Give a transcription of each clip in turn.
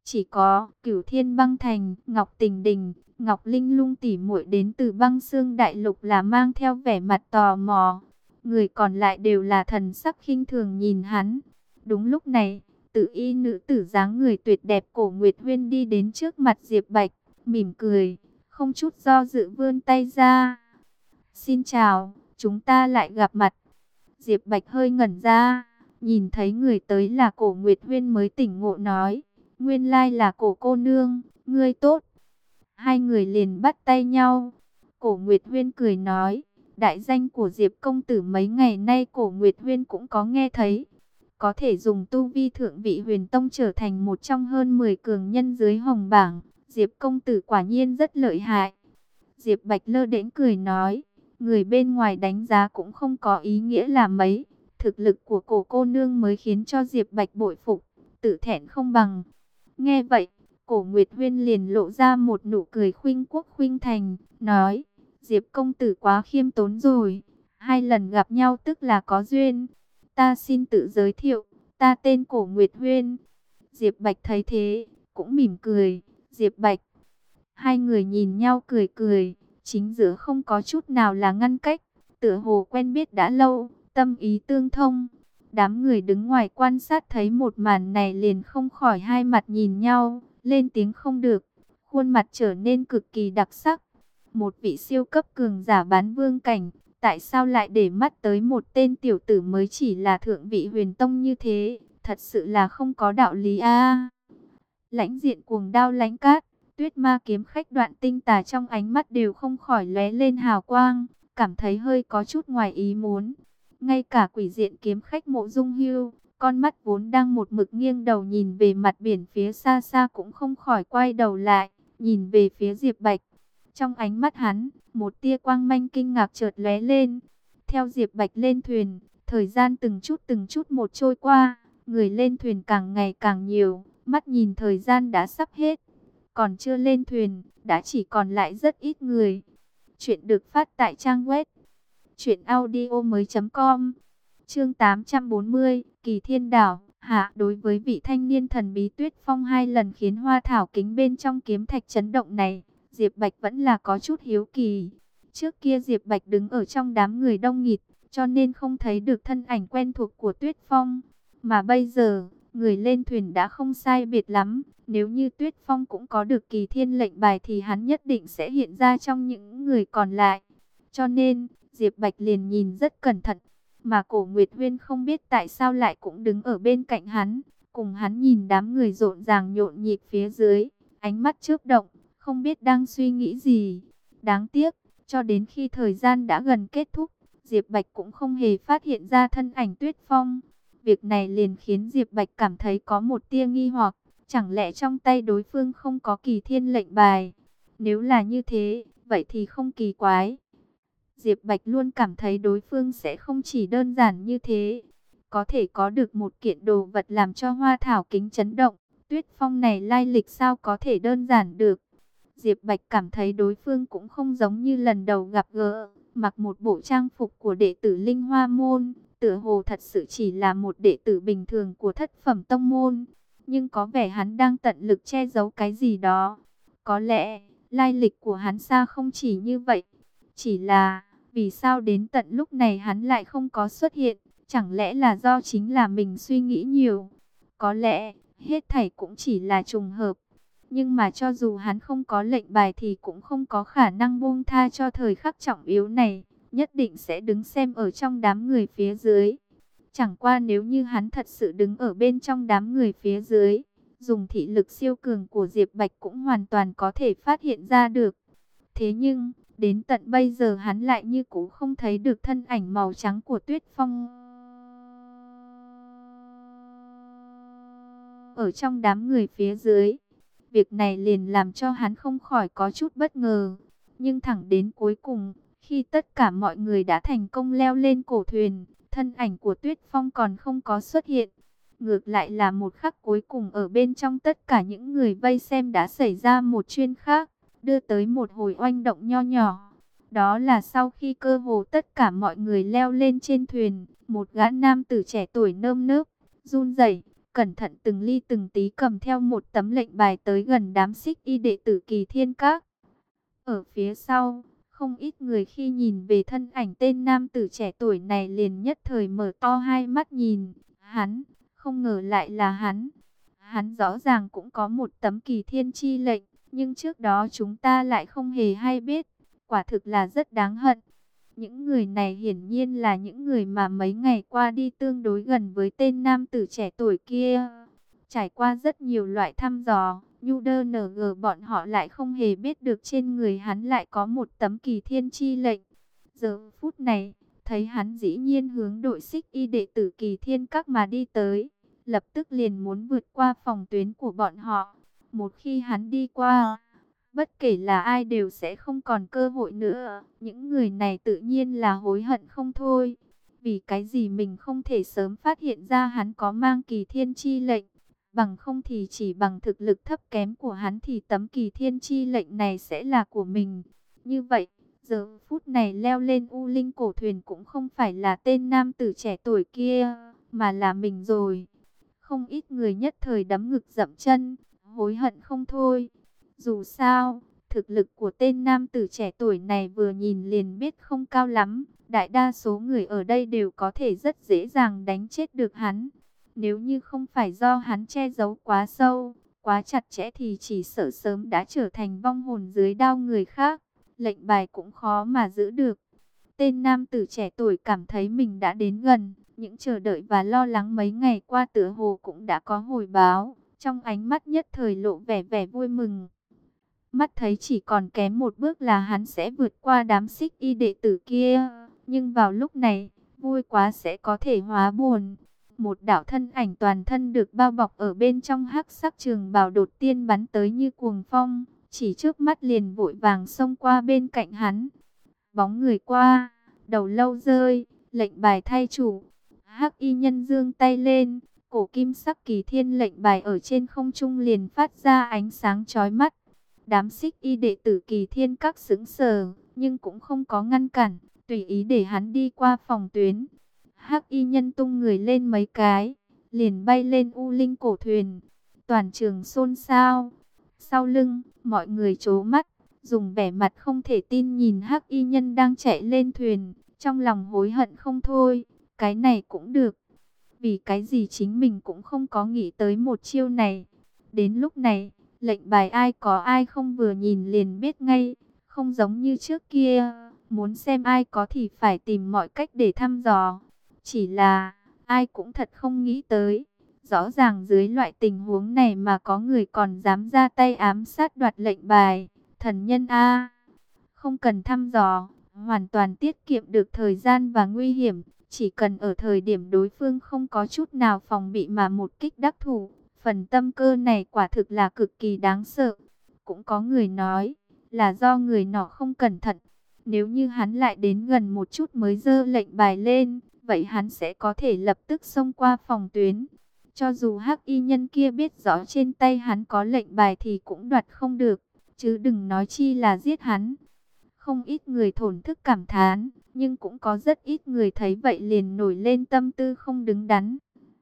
Chỉ có Cửu Thiên Băng Thành, Ngọc Tình Đình, Ngọc Linh Lung tỷ muội đến từ Băng Xương Đại Lục là mang theo vẻ mặt tò mò. Người còn lại đều là thần sắc khinh thường nhìn hắn. Đúng lúc này, Tử y nữ tử dáng người tuyệt đẹp Cổ Nguyệt Huyên đi đến trước mặt Diệp Bạch, mỉm cười, không chút do dự vươn tay ra. Xin chào, chúng ta lại gặp mặt. Diệp Bạch hơi ngẩn ra, nhìn thấy người tới là Cổ Nguyệt Huyên mới tỉnh ngộ nói, nguyên lai là Cổ cô nương, ngươi tốt. Hai người liền bắt tay nhau. Cổ Nguyệt Huyên cười nói, đại danh của Diệp công tử mấy ngày nay Cổ Nguyệt Huyên cũng có nghe thấy. Có thể dùng tu vi thượng vị huyền tông trở thành một trong hơn 10 cường nhân dưới hồng bảng. Diệp công tử quả nhiên rất lợi hại. Diệp Bạch lơ đễnh cười nói, người bên ngoài đánh giá cũng không có ý nghĩa là mấy. Thực lực của Cổ cô nương mới khiến cho Diệp Bạch bội phục, tự thẹn không bằng. Nghe vậy, Cổ Nguyệt Huyên liền lộ ra một nụ cười khuynh quốc khuynh thành, nói, Diệp công tử quá khiêm tốn rồi, 2 lần gặp nhau tức là có duyên. Ta xin tự giới thiệu, ta tên Cổ Nguyệt Huyên. Diệp Bạch thấy thế, cũng mỉm cười, Diệp Bạch. Hai người nhìn nhau cười cười, chính giữa không có chút nào là ngăn cách, tựa hồ quen biết đã lâu, tâm ý tương thông. Đám người đứng ngoài quan sát thấy một màn này liền không khỏi hai mặt nhìn nhau, lên tiếng không được, khuôn mặt trở nên cực kỳ đặc sắc. Một vị siêu cấp cường giả bán vương cảnh, tại sao lại để mắt tới một tên tiểu tử mới chỉ là thượng vị huyền tông như thế, thật sự là không có đạo lý a. Lãnh Diện cuồng đao lãnh cát, Tuyết Ma kiếm khách Đoạn Tinh Tà trong ánh mắt đều không khỏi lóe lên hào quang, cảm thấy hơi có chút ngoài ý muốn. Ngay cả Quỷ Diện kiếm khách Mộ Dung Hưu, con mắt vốn đang một mực nghiêng đầu nhìn về mặt biển phía xa xa cũng không khỏi quay đầu lại, nhìn về phía Diệp Bạch. Trong ánh mắt hắn, một tia quang manh kinh ngạc chợt lóe lên. Theo Diệp Bạch lên thuyền, thời gian từng chút một trôi qua, người lên thuyền càng ngày càng nhiều, mắt nhìn thời gian đã sắp hết. Còn chưa lên thuyền, đã chỉ còn lại rất ít người. Chuyện được phát tại trang web truyệnaudiomoi.com. Chương 840, Kỳ Thiên Đảo. Hạ, đối với vị thanh niên thần bí Tuyết Phong 2 lần khiến hoa thảo kính bên trong kiếm thạch chấn động này, Diệp Bạch vẫn là có chút hiếu kỳ. Trước kia Diệp Bạch đứng ở trong đám người đông nghịt, cho nên không thấy được thân ảnh quen thuộc của Tuyết Phong. Mà bây giờ, người lên thuyền đã không sai biệt lắm. Nếu như Tuyết Phong cũng có được Kỳ Thiên lệnh bài thì hắn nhất định sẽ hiện ra trong những người còn lại. Cho nên, Diệp Bạch liền nhìn rất cẩn thận. Mà Cổ Nguyệt Huyên không biết tại sao lại cũng đứng ở bên cạnh hắn, cùng hắn nhìn đám người rộn ràng nhộn nhịp phía dưới, ánh mắt chớp động, không biết đang suy nghĩ gì. Đáng tiếc, cho đến khi thời gian đã gần kết thúc, Diệp Bạch cũng không hề phát hiện ra thân ảnh Tuyết Phong. Việc này liền khiến Diệp Bạch cảm thấy có một tia nghi hoặc, chẳng lẽ trong tay đối phương không có Kỳ Thiên lệnh bài? Nếu là như thế, vậy thì không kỳ quái. Diệp Bạch luôn cảm thấy đối phương sẽ không chỉ đơn giản như thế. Có thể có được một kiện đồ vật làm cho hoa thảo kính chấn động. Tuyết Phong này lai lịch sao có thể đơn giản được. Diệp Bạch cảm thấy đối phương cũng không giống như lần đầu gặp gỡ. Mặc một bộ trang phục của đệ tử Linh Hoa Môn, tựa hồ thật sự chỉ là một đệ tử bình thường của thất phẩm tông môn. Nhưng có vẻ hắn đang tận lực che giấu cái gì đó. Có lẽ, lai lịch của hắn xa không chỉ như vậy. Chỉ là, vì sao đến tận lúc này hắn lại không có xuất hiện? Chẳng lẽ là do chính là mình suy nghĩ nhiều? Có lẽ, hết thảy cũng chỉ là trùng hợp. Nhưng mà cho dù hắn không có lệnh bài thì cũng không có khả năng buông tha cho thời khắc trọng yếu này. Nhất định sẽ đứng xem ở trong đám người phía dưới. Chẳng qua nếu như hắn thật sự đứng ở bên trong đám người phía dưới, dùng thị lực siêu cường của Diệp Bạch cũng hoàn toàn có thể phát hiện ra được. Thế nhưng, đến tận bây giờ hắn lại như cũ không thấy được thân ảnh màu trắng của Tuyết Phong. Ở trong đám người phía dưới, việc này liền làm cho hắn không khỏi có chút bất ngờ. Nhưng thẳng đến cuối cùng, khi tất cả mọi người đã thành công leo lên cổ thuyền, thân ảnh của Tuyết Phong còn không có xuất hiện. Ngược lại là một khắc cuối cùng ở bên trong tất cả những người vây xem đã xảy ra một chuyện khác, đưa tới một hồi oanh động nho nhỏ. Đó là sau khi cơ hồ tất cả mọi người leo lên trên thuyền, một gã nam tử trẻ tuổi nơm nớp, run rẩy, cẩn thận từng ly từng tí cầm theo một tấm lệnh bài tới gần đám Xích Y đệ tử Kỳ Thiên Các. Ở phía sau, không ít người khi nhìn về thân ảnh tên nam tử trẻ tuổi này liền nhất thời mở to hai mắt nhìn. Hắn, không ngờ lại là hắn. Hắn rõ ràng cũng có một tấm Kỳ Thiên chi lệnh, nhưng trước đó chúng ta lại không hề hay biết. Quả thực là rất đáng hận. Những người này hiển nhiên là những người mà mấy ngày qua đi tương đối gần với tên nam tử trẻ tuổi kia. Trải qua rất nhiều loại thăm dò, UDNG bọn họ lại không hề biết được trên người hắn lại có một tấm Kỳ Thiên chi lệnh. Giờ phút này, thấy hắn dĩ nhiên hướng đội Xích Y đệ tử Kỳ Thiên Các mà đi tới, lập tức liền muốn vượt qua phòng tuyến của bọn họ. Một khi hắn đi qua, bất kể là ai đều sẽ không còn cơ hội nữa. Những người này tự nhiên là hối hận không thôi. Vì cái gì mình không thể sớm phát hiện ra hắn có mang Kỳ Thiên chi lệnh. Bằng không thì chỉ bằng thực lực thấp kém của hắn thì tấm Kỳ Thiên chi lệnh này sẽ là của mình. Như vậy, giờ phút này leo lên U Linh cổ thuyền cũng không phải là tên nam tử trẻ tuổi kia, mà là mình rồi. Không ít người nhất thời đấm ngực dậm chân, hối hận không thôi. Dù sao, thực lực của tên nam tử trẻ tuổi này vừa nhìn liền biết không cao lắm. Đại đa số người ở đây đều có thể rất dễ dàng đánh chết được hắn. Nếu như không phải do hắn che giấu quá sâu, quá chặt chẽ thì chỉ sợ sớm đã trở thành vong hồn dưới đao người khác. Lệnh bài cũng khó mà giữ được. Tên nam tử trẻ tuổi cảm thấy mình đã đến gần. Những chờ đợi và lo lắng mấy ngày qua tựa hồ cũng đã có hồi báo. Trong ánh mắt nhất thời lộ vẻ vẻ vui mừng. Mắt thấy chỉ còn kém một bước là hắn sẽ vượt qua đám Xích Y đệ tử kia. Nhưng vào lúc này, vui quá sẽ có thể hóa buồn. Một đạo thân ảnh toàn thân được bao bọc ở bên trong hắc sắc trường bào đột tiên bắn tới như cuồng phong. Chỉ trước mắt liền vội vàng xông qua bên cạnh hắn. Bóng người qua, đầu lâu rơi, lệnh bài thay chủ. Hắc y nhân giương tay lên, cổ kim sắc Kỳ Thiên lệnh bài ở trên không trung liền phát ra ánh sáng chói mắt. Đám Xích Y đệ tử Kỳ Thiên Các sững sờ, nhưng cũng không có ngăn cản, tùy ý để hắn đi qua phòng tuyến. Hắc y nhân tung người lên mấy cái, liền bay lên U Linh cổ thuyền. Toàn trường xôn xao. Sau lưng, mọi người trố mắt, dùng vẻ mặt không thể tin nhìn Hắc y nhân đang chạy lên thuyền, trong lòng hối hận không thôi. Cái này cũng được. Vì cái gì chính mình cũng không có nghĩ tới một chiêu này. Đến lúc này, lệnh bài ai có ai không vừa nhìn liền biết ngay. Không giống như trước kia, muốn xem ai có thì phải tìm mọi cách để thăm dò. Chỉ là, ai cũng thật không nghĩ tới. Rõ ràng dưới loại tình huống này mà có người còn dám ra tay ám sát đoạt lệnh bài. Thần nhân A, không cần thăm dò, hoàn toàn tiết kiệm được thời gian và nguy hiểm. Chỉ cần ở thời điểm đối phương không có chút nào phòng bị mà một kích đắc thủ. Phần tâm cơ này quả thực là cực kỳ đáng sợ. Cũng có người nói là do người nọ không cẩn thận. Nếu như hắn lại đến gần một chút mới giơ lệnh bài lên, vậy hắn sẽ có thể lập tức xông qua phòng tuyến. Cho dù hắc y nhân kia biết rõ trên tay hắn có lệnh bài thì cũng đoạt không được, chứ đừng nói chi là giết hắn. Không ít người thổn thức cảm thán, nhưng cũng có rất ít người thấy vậy liền nổi lên tâm tư không đứng đắn.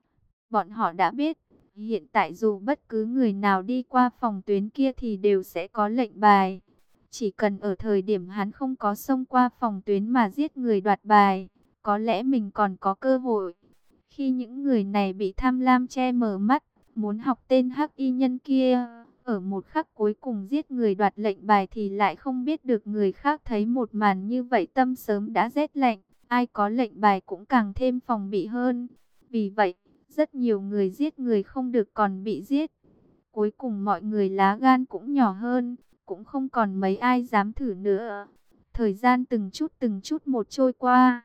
Bọn họ đã biết, hiện tại dù bất cứ người nào đi qua phòng tuyến kia thì đều sẽ có lệnh bài. Chỉ cần ở thời điểm hắn không có xông qua phòng tuyến mà giết người đoạt bài, có lẽ mình còn có cơ hội. Khi những người này bị tham lam che mờ mắt, muốn học tên hắc y nhân kia, ở một khắc cuối cùng giết người đoạt lệnh bài thì lại không biết được người khác thấy một màn như vậy tâm sớm đã rét lạnh. Ai có lệnh bài cũng càng thêm phòng bị hơn. Vì vậy, rất nhiều người giết người không được còn bị giết. Cuối cùng mọi người lá gan cũng nhỏ hơn, cũng không còn mấy ai dám thử nữa. Thời gian từng chút một trôi qua,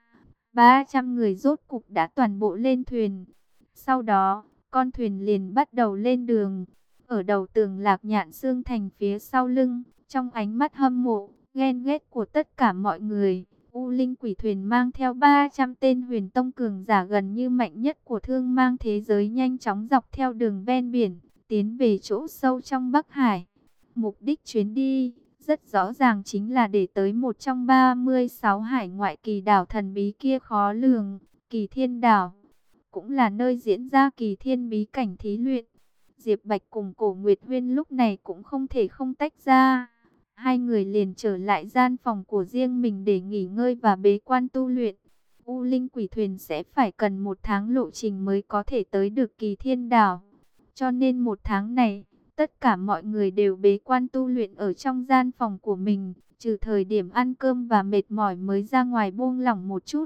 300 người rốt cục đã toàn bộ lên thuyền. Sau đó, con thuyền liền bắt đầu lên đường. Ở đầu tường Lạc Nhạn Xương Thành phía sau lưng, trong ánh mắt hâm mộ, ghen ghét của tất cả mọi người, U Linh quỷ thuyền mang theo 300 tên huyền tông cường giả gần như mạnh nhất của thương mang thế giới nhanh chóng dọc theo đường ven biển, tiến về chỗ sâu trong Bắc Hải. Mục đích chuyến đi rất rõ ràng chính là để tới một trong 36 hải ngoại kỳ đảo thần bí kia khó lường, Kỳ Thiên đảo. cũng là nơi diễn ra kỳ thiên bí cảnh thí luyện. Diệp Bạch cùng Cổ Nguyệt Huyên lúc này cũng không thể không tách ra. Hai người liền trở lại gian phòng của riêng mình để nghỉ ngơi và bế quan tu luyện. U Linh Quỷ Thuyền sẽ phải cần 1 tháng lộ trình mới có thể tới được Kỳ Thiên Đảo. Cho nên 1 tháng này, tất cả mọi người đều bế quan tu luyện ở trong gian phòng của mình, trừ thời điểm ăn cơm và mệt mỏi mới ra ngoài buông lỏng một chút.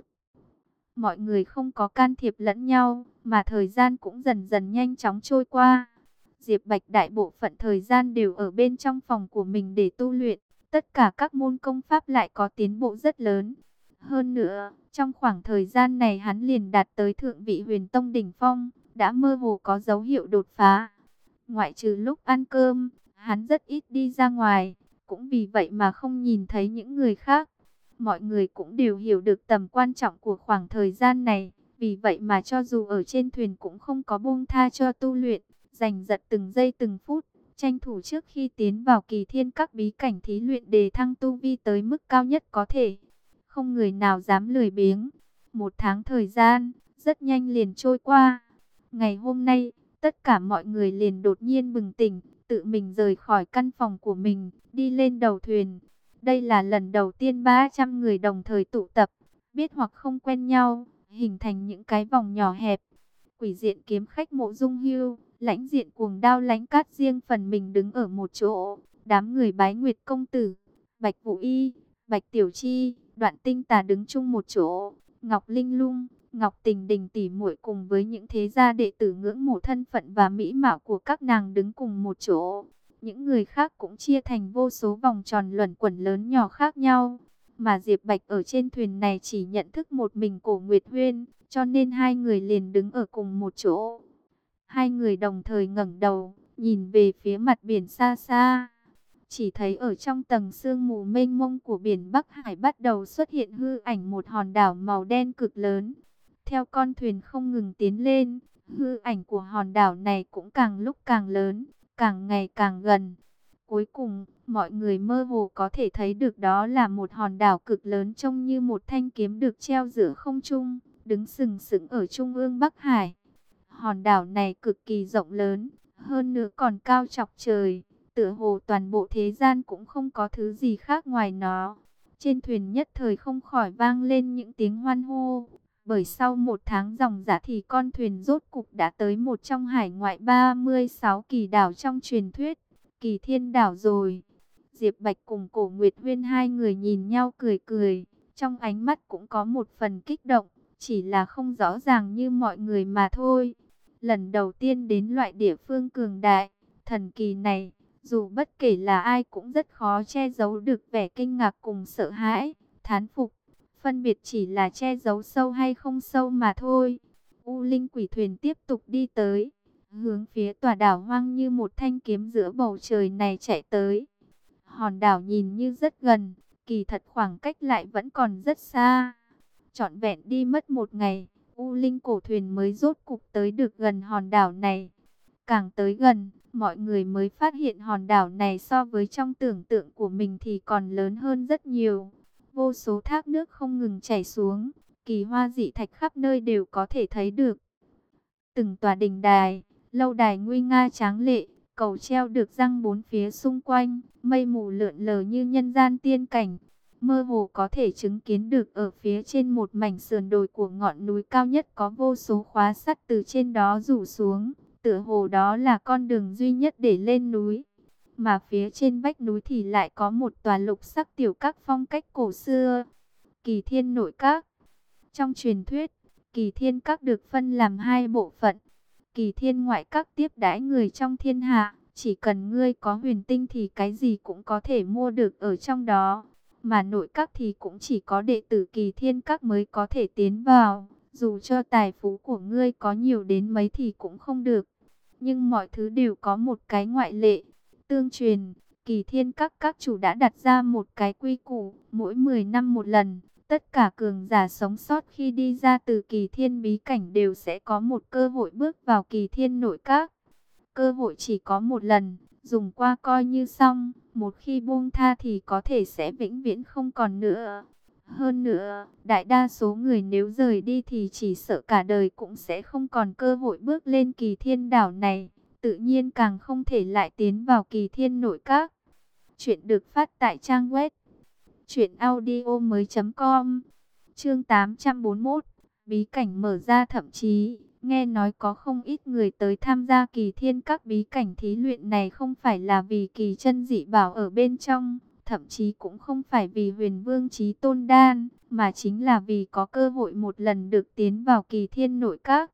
Mọi người không có can thiệp lẫn nhau, mà thời gian cũng dần dần nhanh chóng trôi qua. Diệp Bạch đại bộ phận thời gian đều ở bên trong phòng của mình để tu luyện, tất cả các môn công pháp lại có tiến bộ rất lớn. Hơn nữa, trong khoảng thời gian này hắn liền đạt tới thượng vị Huyền Tông đỉnh phong, đã mơ hồ có dấu hiệu đột phá. Ngoại trừ lúc ăn cơm, hắn rất ít đi ra ngoài, cũng vì vậy mà không nhìn thấy những người khác. Mọi người cũng đều hiểu được tầm quan trọng của khoảng thời gian này, vì vậy mà cho dù ở trên thuyền cũng không có buông tha cho tu luyện, giành giật từng giây từng phút, tranh thủ trước khi tiến vào Kỳ Thiên các bí cảnh thí luyện đề thăng tu vi tới mức cao nhất có thể. Không người nào dám lười biếng. 1 tháng thời gian, rất nhanh liền trôi qua. Ngày hôm nay, tất cả mọi người liền đột nhiên bừng tỉnh, tự mình rời khỏi căn phòng của mình, đi lên đầu thuyền. Đây là lần đầu tiên 300 người đồng thời tụ tập, biết hoặc không quen nhau, hình thành những cái vòng nhỏ hẹp. Quỷ diện kiếm khách Mộ Dung Hưu, lãnh diện cuồng đao Lãnh Cát riêng phần mình đứng ở một chỗ. Đám người Bái Nguyệt công tử, Bạch Vũ Y, Bạch Tiểu Chi, Đoạn Tinh Tà đứng chung một chỗ. Ngọc Linh Lung, Ngọc Tình Đình tỉ muội cùng với những thế gia đệ tử ngưỡng mộ thân phận và mỹ mạo của các nàng đứng cùng một chỗ. Những người khác cũng chia thành vô số vòng tròn luẩn quẩn lớn nhỏ khác nhau. Mà Diệp Bạch ở trên thuyền này chỉ nhận thức một mình Cổ Nguyệt Huyên, cho nên hai người liền đứng ở cùng một chỗ. Hai người đồng thời ngẩng đầu, nhìn về phía mặt biển xa xa. Chỉ thấy ở trong tầng sương mù mênh mông của biển Bắc Hải bắt đầu xuất hiện hư ảnh một hòn đảo màu đen cực lớn. Theo con thuyền không ngừng tiến lên, hư ảnh của hòn đảo này cũng càng lúc càng lớn, càng ngày càng gần. Cuối cùng, mọi người mơ hồ có thể thấy được đó là một hòn đảo cực lớn trông như một thanh kiếm được treo giữa không trung, đứng sừng sững ở trung ương Bắc Hải. Hòn đảo này cực kỳ rộng lớn, hơn nữa còn cao chọc trời, tựa hồ toàn bộ thế gian cũng không có thứ gì khác ngoài nó. Trên thuyền nhất thời không khỏi vang lên những tiếng hoan hô, bởi sau 1 tháng dòng dã thì con thuyền rốt cục đã tới một trong hải ngoại 36 kỳ đảo trong truyền thuyết, Kỳ Thiên Đảo rồi. Diệp Bạch cùng Cổ Nguyệt Huyên hai người nhìn nhau cười cười, trong ánh mắt cũng có một phần kích động, chỉ là không rõ ràng như mọi người mà thôi. Lần đầu tiên đến loại địa phương cường đại, thần kỳ này, dù bất kể là ai cũng rất khó che giấu được vẻ kinh ngạc cùng sợ hãi, thán phục. Phân biệt chỉ là che giấu sâu hay không sâu mà thôi. U Linh Quỷ Thuyền tiếp tục đi tới, hướng phía tòa đảo hoang như một thanh kiếm giữa bầu trời này chạy tới. Hòn đảo nhìn như rất gần, kỳ thật khoảng cách lại vẫn còn rất xa. Trọn vẹn đi mất 1 ngày, U Linh cổ thuyền mới rốt cục tới được gần hòn đảo này. Càng tới gần, mọi người mới phát hiện hòn đảo này so với trong tưởng tượng của mình thì còn lớn hơn rất nhiều. Vô số thác nước không ngừng chảy xuống, kỳ hoa dị thạch khắp nơi đều có thể thấy được. Từng tòa đình đài, lâu đài nguy nga tráng lệ, cầu treo được răng bốn phía xung quanh, mây mù lượn lờ như nhân gian tiên cảnh. Mơ hồ có thể chứng kiến được ở phía trên một mảnh sườn đồi của ngọn núi cao nhất có vô số khóa sắt từ trên đó rủ xuống, tựa hồ đó là con đường duy nhất để lên núi. Mà phía trên vách núi thì lại có một tòa lục sắc tiểu các phong cách cổ xưa, Kỳ Thiên Nội Các. Trong truyền thuyết, Kỳ Thiên Các được phân làm 2 bộ phận. Kỳ Thiên Ngoại Các tiếp đãi người trong thiên hạ, chỉ cần ngươi có huyền tinh thì cái gì cũng có thể mua được ở trong đó. Mà Nội Các thì cũng chỉ có đệ tử Kỳ Thiên Các mới có thể tiến vào, dù cho tài phú của ngươi có nhiều đến mấy thì cũng không được. Nhưng mọi thứ đều có một cái ngoại lệ. Tương truyền, Kỳ Thiên các chủ đã đặt ra một cái quy củ, mỗi 10 năm một lần, tất cả cường giả sống sót khi đi ra từ Kỳ Thiên bí cảnh đều sẽ có một cơ hội bước vào Kỳ Thiên Nội Các. Cơ hội chỉ có một lần, dùng qua coi như xong, một khi buông tha thì có thể sẽ vĩnh viễn không còn nữa. Hơn nữa, đại đa số người nếu rời đi thì chỉ sợ cả đời cũng sẽ không còn cơ hội bước lên Kỳ Thiên đảo này, tự nhiên càng không thể lại tiến vào Kỳ Thiên nội các. Chuyện được phát tại trang web truyệnaudiomoi.com. Chương 841, bí cảnh mở ra, thậm chí nghe nói có không ít người tới tham gia Kỳ Thiên các bí cảnh thí luyện này không phải là vì kỳ chân dị bảo ở bên trong, thậm chí cũng không phải vì Huyền Vương Chí Tôn đan, mà chính là vì có cơ hội một lần được tiến vào Kỳ Thiên nội các.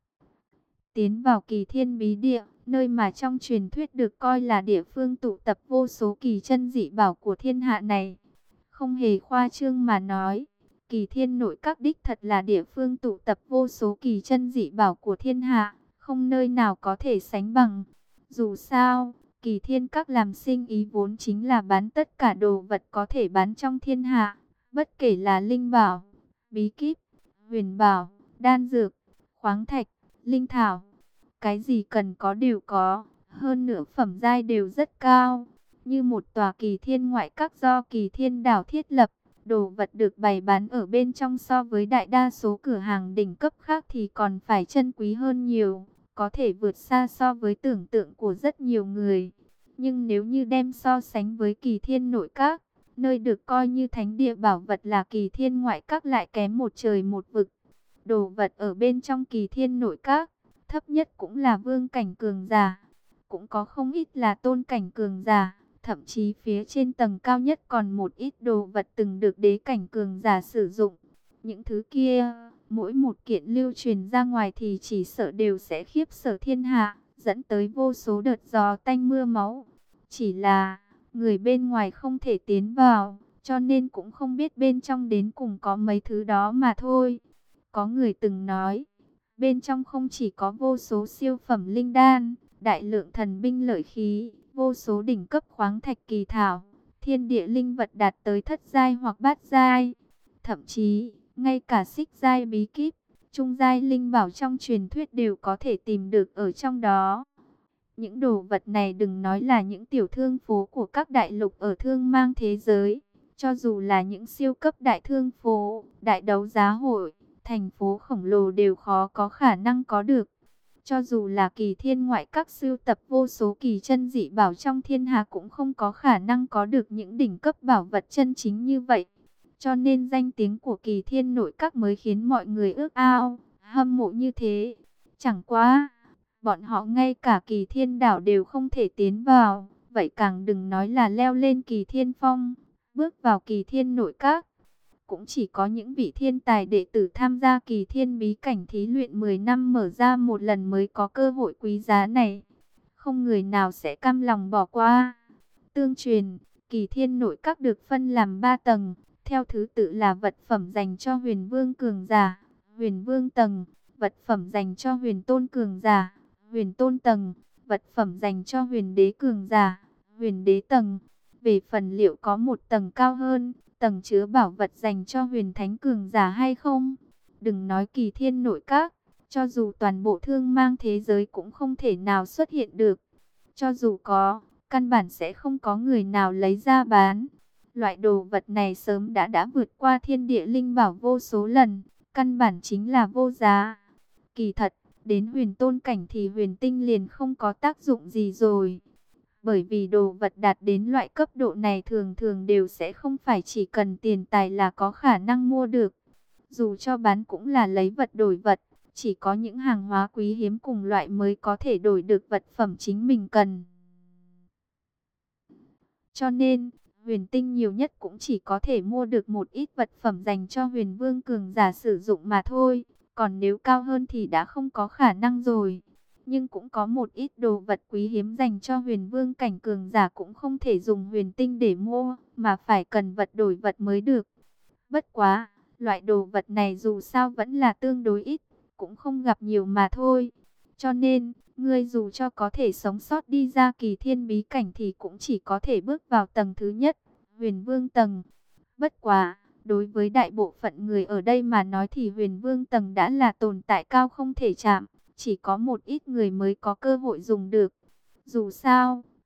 Tiến vào Kỳ Thiên bí địa, nơi mà trong truyền thuyết được coi là địa phương tụ tập vô số kỳ chân dị bảo của thiên hạ này. Không hề khoa trương mà nói, Kỳ Thiên nội các đích thật là địa phương tụ tập vô số kỳ chân dị bảo của thiên hạ, không nơi nào có thể sánh bằng. Dù sao, Kỳ Thiên các làm sinh ý vốn chính là bán tất cả đồ vật có thể bán trong thiên hạ, bất kể là linh bảo, bí kíp, huyền bảo, đan dược, khoáng thạch, linh thảo, cái gì cần có đều có, hơn nữa phẩm giai đều rất cao. Như một tòa Kỳ Thiên ngoại các do Kỳ Thiên đảo thiết lập, đồ vật được bày bán ở bên trong so với đại đa số cửa hàng đỉnh cấp khác thì còn phải chân quý hơn nhiều, có thể vượt xa so với tưởng tượng của rất nhiều người. Nhưng nếu như đem so sánh với Kỳ Thiên nội các, nơi được coi như thánh địa bảo vật là Kỳ Thiên ngoại các lại kém một trời một vực. Đồ vật ở bên trong Kỳ Thiên nội các, thấp nhất cũng là vương cảnh cường giả, cũng có không ít là tôn cảnh cường giả. Thậm chí phía trên tầng cao nhất còn một ít đồ vật từng được đế cảnh cường giả sử dụng. Những thứ kia, mỗi một kiện lưu truyền ra ngoài thì chỉ sợ đều sẽ khiếp sợ thiên hạ, dẫn tới vô số đợt gió tanh mưa máu. Chỉ là, người bên ngoài không thể tiến vào, cho nên cũng không biết bên trong đến cùng có mấy thứ đó mà thôi. Có người từng nói, bên trong không chỉ có vô số siêu phẩm linh đan, đại lượng thần binh lợi khí, vô số đỉnh cấp khoáng thạch kỳ thảo, thiên địa linh vật đạt tới thất giai hoặc bát giai, thậm chí ngay cả xích giai bí kíp, trung giai linh bảo trong truyền thuyết đều có thể tìm được ở trong đó. Những đồ vật này đừng nói là những tiểu thương phố của các đại lục ở thương mang thế giới, cho dù là những siêu cấp đại thương phố, đại đấu giá hội, thành phố khổng lồ đều khó có khả năng có được. Cho dù là Kỳ Thiên ngoại các sưu tập vô số kỳ chân dị bảo trong thiên hạ cũng không có khả năng có được những đỉnh cấp bảo vật chân chính như vậy. Cho nên danh tiếng của Kỳ Thiên nội các mới khiến mọi người ước ao, hâm mộ như thế. Chẳng quá, bọn họ ngay cả Kỳ Thiên đảo đều không thể tiến vào, vậy càng đừng nói là leo lên Kỳ Thiên phong, bước vào Kỳ Thiên nội các. Cũng chỉ có những vị thiên tài đệ tử tham gia Kỳ Thiên bí cảnh thí luyện 10 năm mở ra một lần mới có cơ hội quý giá này. Không người nào sẽ cam lòng bỏ qua. Tương truyền, Kỳ Thiên nội các được phân làm 3 tầng, theo thứ tự là vật phẩm dành cho huyền vương cường giả, huyền vương tầng, vật phẩm dành cho huyền tôn cường giả, huyền tôn tầng, vật phẩm dành cho huyền đế cường giả, huyền đế tầng. Về phần liệu có một tầng cao hơn, tầng chứa bảo vật dành cho huyền thánh cường giả hay không? Đừng nói Kỳ Thiên nội các, cho dù toàn bộ thương mang thế giới cũng không thể nào xuất hiện được. Cho dù có, căn bản sẽ không có người nào lấy ra bán. Loại đồ vật này sớm đã vượt qua thiên địa linh bảo vô số lần, căn bản chính là vô giá. Kỳ thật, đến huyền tôn cảnh thì huyền tinh liền không có tác dụng gì rồi. Bởi vì đồ vật đạt đến loại cấp độ này thường thường đều sẽ không phải chỉ cần tiền tài là có khả năng mua được. Dù cho bán cũng là lấy vật đổi vật, chỉ có những hàng hóa quý hiếm cùng loại mới có thể đổi được vật phẩm chính mình cần. Cho nên, huyền tinh nhiều nhất cũng chỉ có thể mua được một ít vật phẩm dành cho huyền vương cường giả sử dụng mà thôi. Còn nếu cao hơn thì đã không có khả năng rồi. Nhưng cũng có một ít đồ vật quý hiếm dành cho huyền vương cảnh cường giả cũng không thể dùng huyền tinh để mua, mà phải cần vật đổi vật mới được. Bất quá, loại đồ vật này dù sao vẫn là tương đối ít, cũng không gặp nhiều mà thôi. Cho nên, ngươi dù cho có thể sống sót đi ra Kỳ Thiên bí cảnh thì cũng chỉ có thể bước vào tầng thứ nhất, huyền vương tầng. Bất quá, đối với đại bộ phận người ở đây mà nói thì huyền vương tầng đã là tồn tại cao không thể chạm. Chỉ có một ít người mới có cơ hội dùng được. Dù sao,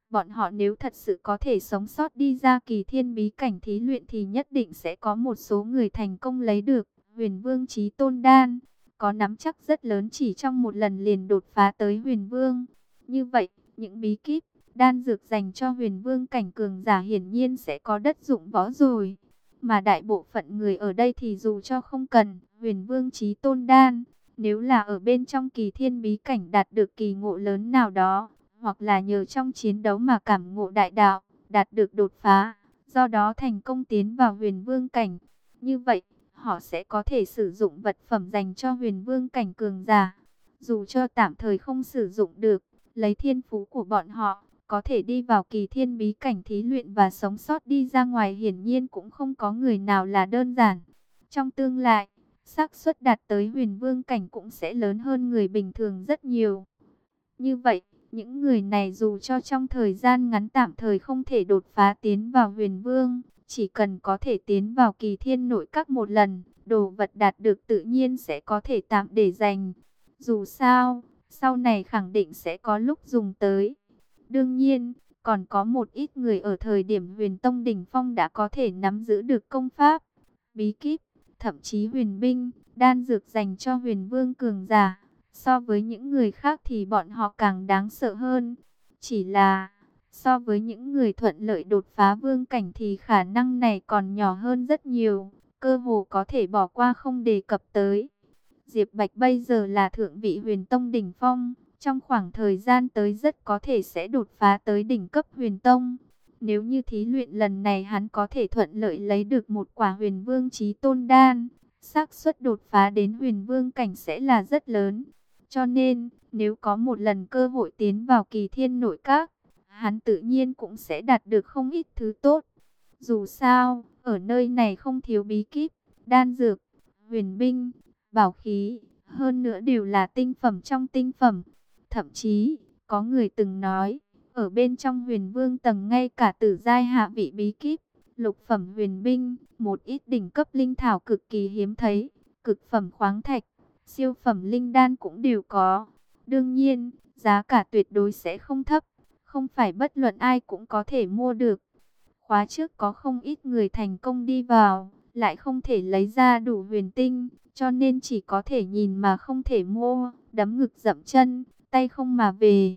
Bọn họ nếu thật sự có thể sống sót đi ra kỳ thiên bí cảnh thí luyện thì nhất định sẽ có một số người thành công lấy được Huyền Vương Chí Tôn Đan. Có nắm chắc rất lớn chỉ trong một lần liền đột phá tới Huyền Vương. Như vậy, những bí kíp, đan dược dành cho Huyền Vương cảnh cường giả hiển nhiên sẽ có đất dụng võ rồi. Mà đại bộ phận người ở đây thì dù cho không cần Huyền Vương Chí Tôn Đan, nếu là ở bên trong kỳ thiên bí cảnh đạt được kỳ ngộ lớn nào đó, hoặc là nhờ trong chiến đấu mà cảm ngộ đại đạo, đạt được đột phá, do đó thành công tiến vào Huyền Vương cảnh. Như vậy, họ sẽ có thể sử dụng vật phẩm dành cho Huyền Vương cảnh cường giả. Dù cho tạm thời không sử dụng được, lấy thiên phú của bọn họ, có thể đi vào kỳ thiên bí cảnh thí luyện và sống sót đi ra ngoài hiển nhiên cũng không có người nào là đơn giản. Trong tương lai, xác suất đạt tới Huyền Vương cảnh cũng sẽ lớn hơn người bình thường rất nhiều. Như vậy, những người này dù cho trong thời gian ngắn tạm thời không thể đột phá tiến vào Huyền Vương, chỉ cần có thể tiến vào kỳ thiên nội các một lần, đồ vật đạt được tự nhiên sẽ có thể tạm để dành. Dù sao, sau này khẳng định sẽ có lúc dùng tới. Đương nhiên, còn có một ít người ở thời điểm Huyền Tông đỉnh phong đã có thể nắm giữ được công pháp, bí kíp, thậm chí huyền binh, đan dược dành cho Huyền Vương cường giả. So với những người khác thì bọn họ càng đáng sợ hơn. Chỉ là, so với những người thuận lợi đột phá vương cảnh thì khả năng này còn nhỏ hơn rất nhiều. Cơ hồ có thể bỏ qua không đề cập tới. Diệp Bạch bây giờ là thượng vị Huyền Tông đỉnh phong. Trong khoảng thời gian tới rất có thể sẽ đột phá tới đỉnh cấp Huyền Tông. Nếu như thí luyện lần này hắn có thể thuận lợi lấy được một quả Huyền Vương Chí Tôn Đan, xác suất đột phá đến Huyền Vương cảnh sẽ là rất lớn. Cho nên, nếu có một lần cơ hội tiến vào kỳ thiên nội các, hắn tự nhiên cũng sẽ đạt được không ít thứ tốt. Dù sao, ở nơi này không thiếu bí kíp, đan dược, huyền binh, bảo khí, hơn nữa đều là tinh phẩm trong tinh phẩm. Thậm chí, có người từng nói, ở bên trong Huyền Vương tầng ngay cả tử giai hạ vị bí kíp, lục phẩm huyền binh, một ít đỉnh cấp linh thảo cực kỳ hiếm thấy, cực phẩm khoáng thạch, siêu phẩm linh đan cũng đều có. Đương nhiên, giá cả tuyệt đối sẽ không thấp, không phải bất luận ai cũng có thể mua được. Khóa trước có không ít người thành công đi vào, lại không thể lấy ra đủ huyền tinh, cho nên chỉ có thể nhìn mà không thể mua, đấm ngực dậm chân, tay không mà về.